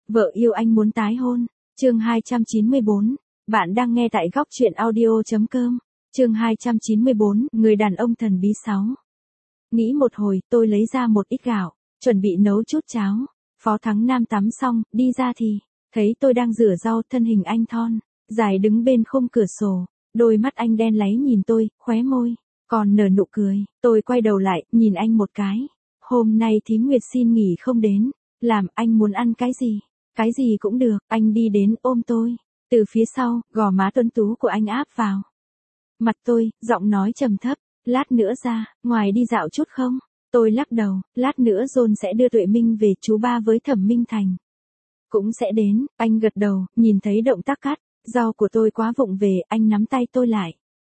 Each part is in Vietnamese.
Vợ yêu anh muốn tái hôn. Chương 294. Bạn đang nghe tại góc truyện audio.com. Chương 294. Người đàn ông thần bí 6. Nghĩ một hồi, tôi lấy ra một ít gạo, chuẩn bị nấu chút cháo. Phó Thắng Nam tắm xong, đi ra thì thấy tôi đang rửa rau, thân hình anh thon dài đứng bên khung cửa sổ, đôi mắt anh đen láy nhìn tôi, khóe môi còn nở nụ cười. Tôi quay đầu lại, nhìn anh một cái. Hôm nay thím Nguyệt xin nghỉ không đến, làm anh muốn ăn cái gì? Cái gì cũng được. Anh đi đến ôm tôi từ phía sau, gò má tuấn tú của anh áp vào mặt tôi, giọng nói trầm thấp, lát nữa ra ngoài đi dạo chút không? Tôi lắc đầu, lát nữa John sẽ đưa Tuệ Minh về, chú ba với Thẩm Minh Thành cũng sẽ đến. Anh gật đầu, nhìn thấy động tác cắt rau của tôi quá vụng về, anh nắm tay tôi lại,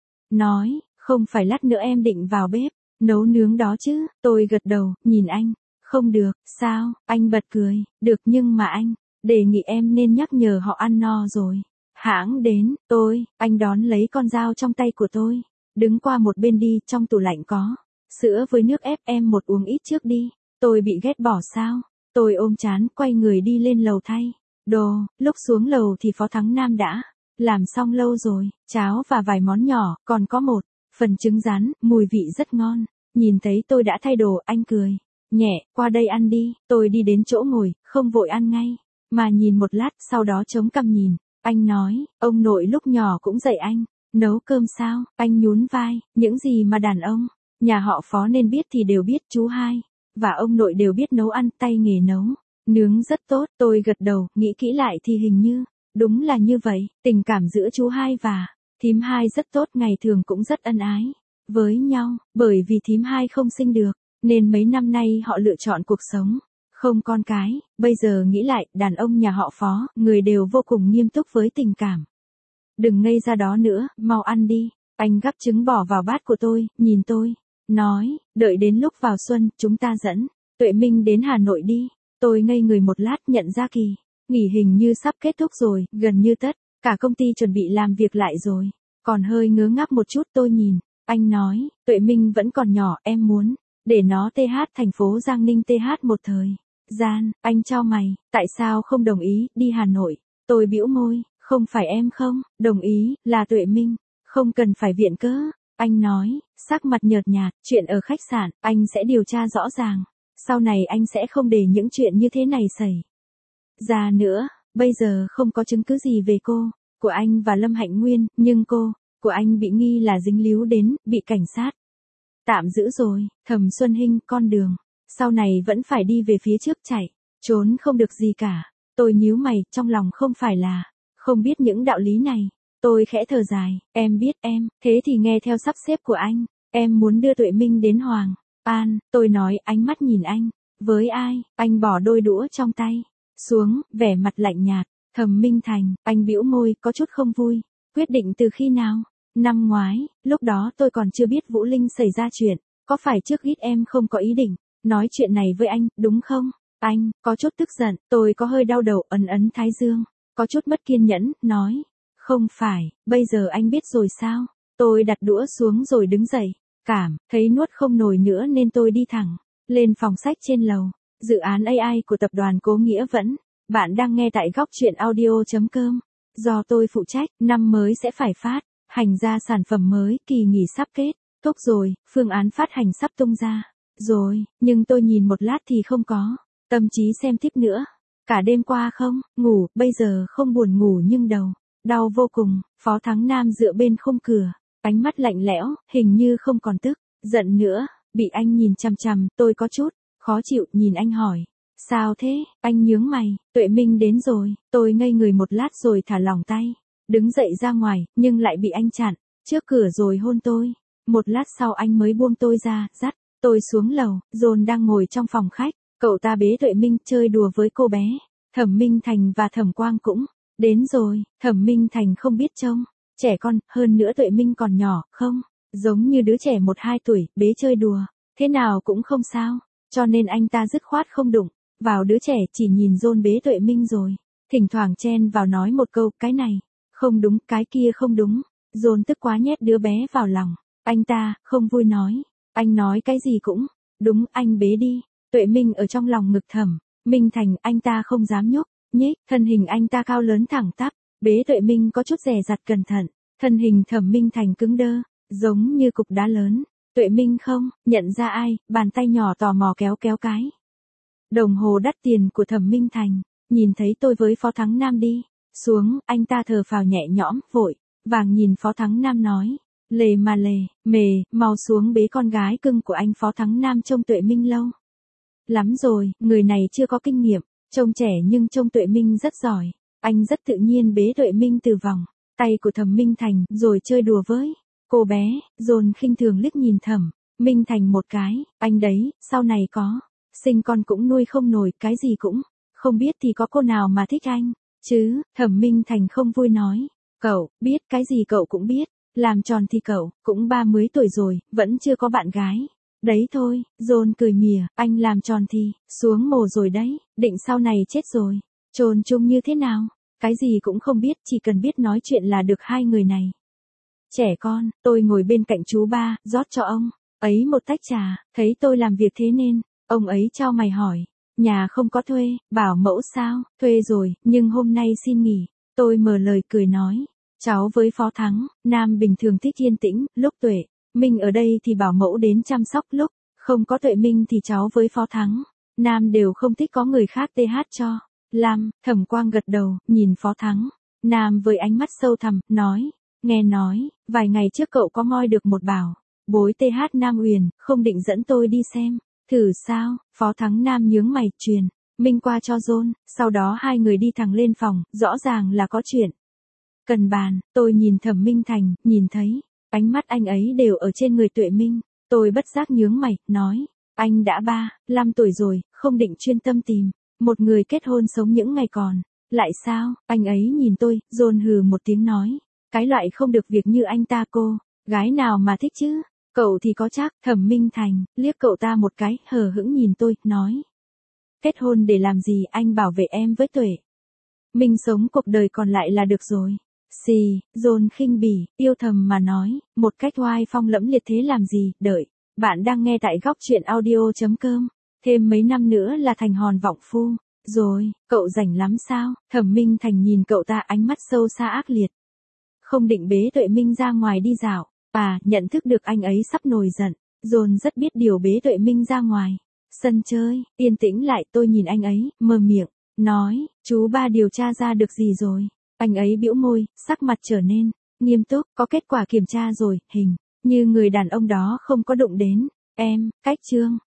nói, không phải lát nữa em định vào bếp nấu nướng đó chứ? Tôi gật đầu, nhìn anh, không được. Sao? Anh bật cười, được, nhưng mà anh đề nghị em nên nhắc nhở họ ăn no rồi hãng đến. Anh đón lấy con dao trong tay của tôi, đứng qua một bên đi, trong tủ lạnh có sữa với nước ép, em một uống ít trước đi. Tôi bị ghét bỏ sao? Tôi ôm trán, quay người đi lên lầu thay đồ. Lúc xuống lầu thì Phó Thắng Nam đã làm xong lâu rồi, cháo và vài món nhỏ, còn có một phần trứng rán, mùi vị rất ngon. Nhìn thấy tôi đã thay đồ, anh cười nhẹ, qua đây ăn đi. Tôi đi đến chỗ ngồi, không vội ăn ngay, mà nhìn một lát, sau đó chống cằm nhìn. Anh nói, ông nội lúc nhỏ cũng dạy anh nấu cơm sao? Anh nhún vai, những gì mà đàn ông nhà họ Phó nên biết thì đều biết, chú hai và ông nội đều biết nấu ăn, tay nghề nấu nướng rất tốt. Tôi gật đầu, nghĩ kỹ lại thì hình như đúng là như vậy. Tình cảm giữa chú hai và thím hai rất tốt, ngày thường cũng rất ân ái với nhau. Bởi vì thím hai không sinh được, nên mấy năm nay họ lựa chọn cuộc sống không con cái. Bây giờ nghĩ lại, đàn ông nhà họ Phó, người đều vô cùng nghiêm túc với tình cảm. Đừng ngây ra đó nữa, mau ăn đi. Anh gắp trứng bỏ vào bát của tôi, nhìn tôi, nói, đợi đến lúc vào xuân, chúng ta dẫn Tuệ Minh đến Hà Nội đi. Tôi ngây người một lát, nhận ra kỳ nghỉ hình như sắp kết thúc rồi, gần như tất cả công ty chuẩn bị làm việc lại rồi. Còn hơi ngớ ngác một chút, tôi nhìn anh nói, Tuệ Minh vẫn còn nhỏ, em muốn để nó TH thành phố Giang Ninh TH một thời gian. Anh chau mày, tại sao không đồng ý đi Hà Nội? Tôi bĩu môi, không phải em không đồng ý, là Tuệ Minh không cần phải viện cớ. Anh nói, sắc mặt nhợt nhạt, chuyện ở khách sạn, anh sẽ điều tra rõ ràng. Sau này anh sẽ không để những chuyện như thế này xảy ra nữa. Bây giờ không có chứng cứ gì về cô của anh và Lâm Hạnh Nguyên, nhưng cô của anh bị nghi là dính líu đến, bị cảnh sát tạm giữ rồi. Thẩm Xuân Hinh, con đường sau này vẫn phải đi về phía trước, chạy trốn không được gì cả. Tôi nhíu mày, trong lòng không phải là không biết những đạo lý này. Tôi khẽ thở dài, em biết em, thế thì nghe theo sắp xếp của anh. Em muốn đưa Tuệ Minh đến Hoàng An. Tôi nói, ánh mắt nhìn anh. Với ai? Anh bỏ đôi đũa trong tay xuống, vẻ mặt lạnh nhạt. Thẩm Minh Thành. Anh bĩu môi, có chút không vui. Quyết định từ khi nào? Năm ngoái, lúc đó tôi còn chưa biết Vũ Linh xảy ra chuyện. Có phải trước ít em không có ý định nói chuyện này với anh, đúng không? Anh có chút tức giận. Tôi có hơi đau đầu, ấn thái dương, có chút mất kiên nhẫn, nói, không phải, bây giờ anh biết rồi sao? Tôi đặt đũa xuống rồi đứng dậy, cảm thấy nuốt không nổi nữa nên tôi đi thẳng lên phòng sách trên lầu. Dự án AI của tập đoàn Cố Nghĩa Vẫn. Bạn đang nghe tại góc truyện audio.com. Do tôi phụ trách, năm mới sẽ phải phát hành ra sản phẩm mới, kỳ nghỉ sắp kết thúc rồi, phương án phát hành sắp tung ra rồi, nhưng tôi nhìn một lát thì không có tâm trí xem tiếp nữa. Cả đêm qua không ngủ, bây giờ không buồn ngủ nhưng đầu đau vô cùng. Phó Thắng Nam dựa bên khung cửa, ánh mắt lạnh lẽo, hình như không còn tức giận nữa. Bị anh nhìn chằm chằm, tôi có chút khó chịu, nhìn anh hỏi, sao thế? Anh nhướng mày, Tuệ Minh đến rồi. Tôi ngây người một lát rồi thả lỏng tay, đứng dậy ra ngoài, nhưng lại bị anh chặn trước cửa rồi hôn tôi. Một lát sau anh mới buông tôi ra, dắt tôi xuống lầu. John đang ngồi trong phòng khách, cậu ta bế Tuệ Minh chơi đùa với cô bé. Thẩm Minh Thành và Thẩm Quang cũng đến rồi. Thẩm Minh Thành không biết trông trẻ con, hơn nữa Tuệ Minh còn nhỏ, không giống như đứa trẻ 1-2 tuổi, bế chơi đùa thế nào cũng không sao, cho nên anh ta dứt khoát không đụng vào đứa trẻ, chỉ nhìn John bế Tuệ Minh rồi thỉnh thoảng chen vào nói một câu, cái này không đúng, cái kia không đúng. John tức quá nhét đứa bé vào lòng. Anh ta không vui nói, anh nói cái gì cũng đúng, anh bế đi. Tuệ Minh ở trong lòng ngực Thẩm Minh Thành, anh ta không dám nhúc nhích, thân hình anh ta cao lớn thẳng tắp, Bế Tuệ Minh có chút dè dặt cẩn thận, thân hình Thẩm Minh Thành cứng đơ, giống như cục đá lớn. Tuệ Minh không, nhận ra ai, bàn tay nhỏ tò mò kéo kéo cái. Đồng hồ đắt tiền của Thẩm Minh Thành, nhìn thấy tôi với Phó Thắng Nam đi, xuống, anh ta thở phào nhẹ nhõm, vội, vàng nhìn Phó Thắng Nam nói. Lề mà lề, mề, mau xuống bế con gái cưng của anh. Phó Thắng Nam trông Tuệ Minh lâu lắm rồi, người này chưa có kinh nghiệm, trông trẻ nhưng trông Tuệ Minh rất giỏi. Anh rất tự nhiên bế Tuệ Minh từ vòng tay của Thẩm Minh Thành, rồi chơi đùa với cô bé, dồn khinh thường liếc nhìn Thẩm Minh Thành một cái, anh đấy, sau này có sinh con cũng nuôi không nổi, cái gì cũng không biết thì có cô nào mà thích anh, chứ. Thẩm Minh Thành không vui nói, cậu, biết cái gì cậu cũng biết, làm tròn thì cậu, cũng 30 tuổi rồi, vẫn chưa có bạn gái. Đấy thôi, dồn cười mỉa, anh làm tròn thì, xuống mồ rồi đấy, định sau này chết rồi, chôn chung như thế nào, cái gì cũng không biết, chỉ cần biết nói chuyện là được. Hai người này trẻ con. Tôi ngồi bên cạnh chú ba, rót cho ông ấy một tách trà, thấy tôi làm việc thế nên, ông ấy chau mày hỏi, nhà không có thuê, bảo mẫu sao? Thuê rồi, nhưng hôm nay xin nghỉ. Tôi mở lời cười nói, cháu với Phó Thắng Nam bình thường thích yên tĩnh, lúc Tuệ Minh ở đây thì bảo mẫu đến chăm sóc, lúc không có Tuệ Minh thì cháu với Phó Thắng Nam đều không thích có người khác TH cho. Thẩm Quang gật đầu, nhìn Phó Thắng Nam với ánh mắt sâu thẳm, nói, nghe nói, vài ngày trước cậu có moi được một bảo bối TH Nam Uyển, không định dẫn tôi đi xem thử sao? Phó Thắng Nam nhướng mày, truyền Minh qua cho John, sau đó hai người đi thẳng lên phòng, rõ ràng là có chuyện cần bàn. Tôi nhìn Thẩm Minh Thành, nhìn thấy ánh mắt anh ấy đều ở trên người Tuệ Minh, tôi bất giác nhướng mày, nói, anh đã 35 tuổi rồi, không định chuyên tâm tìm một người kết hôn sống những ngày còn lại sao? Anh ấy nhìn tôi, John hừ một tiếng nói, cái loại không được việc như anh ta cô gái nào mà thích chứ? Cậu thì có chắc. Thẩm Minh Thành liếc cậu ta một cái, hờ hững nhìn tôi, nói, kết hôn để làm gì? Anh bảo vệ em với Tuệ Minh sống cuộc đời còn lại là được rồi. Xì, John khinh bỉ, yêu thầm mà nói, một cách oai phong lẫm liệt thế làm gì? Đợi, bạn đang nghe tại góc truyện audio.com. Thêm mấy năm nữa là thành hòn vọng phu rồi, cậu rảnh lắm sao? Thẩm Minh Thành nhìn cậu ta, ánh mắt sâu xa ác liệt. Không định bế Tuệ Minh ra ngoài đi dạo. Nhận thức được anh ấy sắp nổi giận, John rất biết điều bế Tuệ Minh ra ngoài sân chơi, yên tĩnh lại. Tôi nhìn anh ấy, mở miệng, nói, chú ba điều tra ra được gì rồi? Anh ấy bĩu môi, sắc mặt trở nên nghiêm túc, có kết quả kiểm tra rồi, hình như người đàn ông đó không có đụng đến em. Cách chương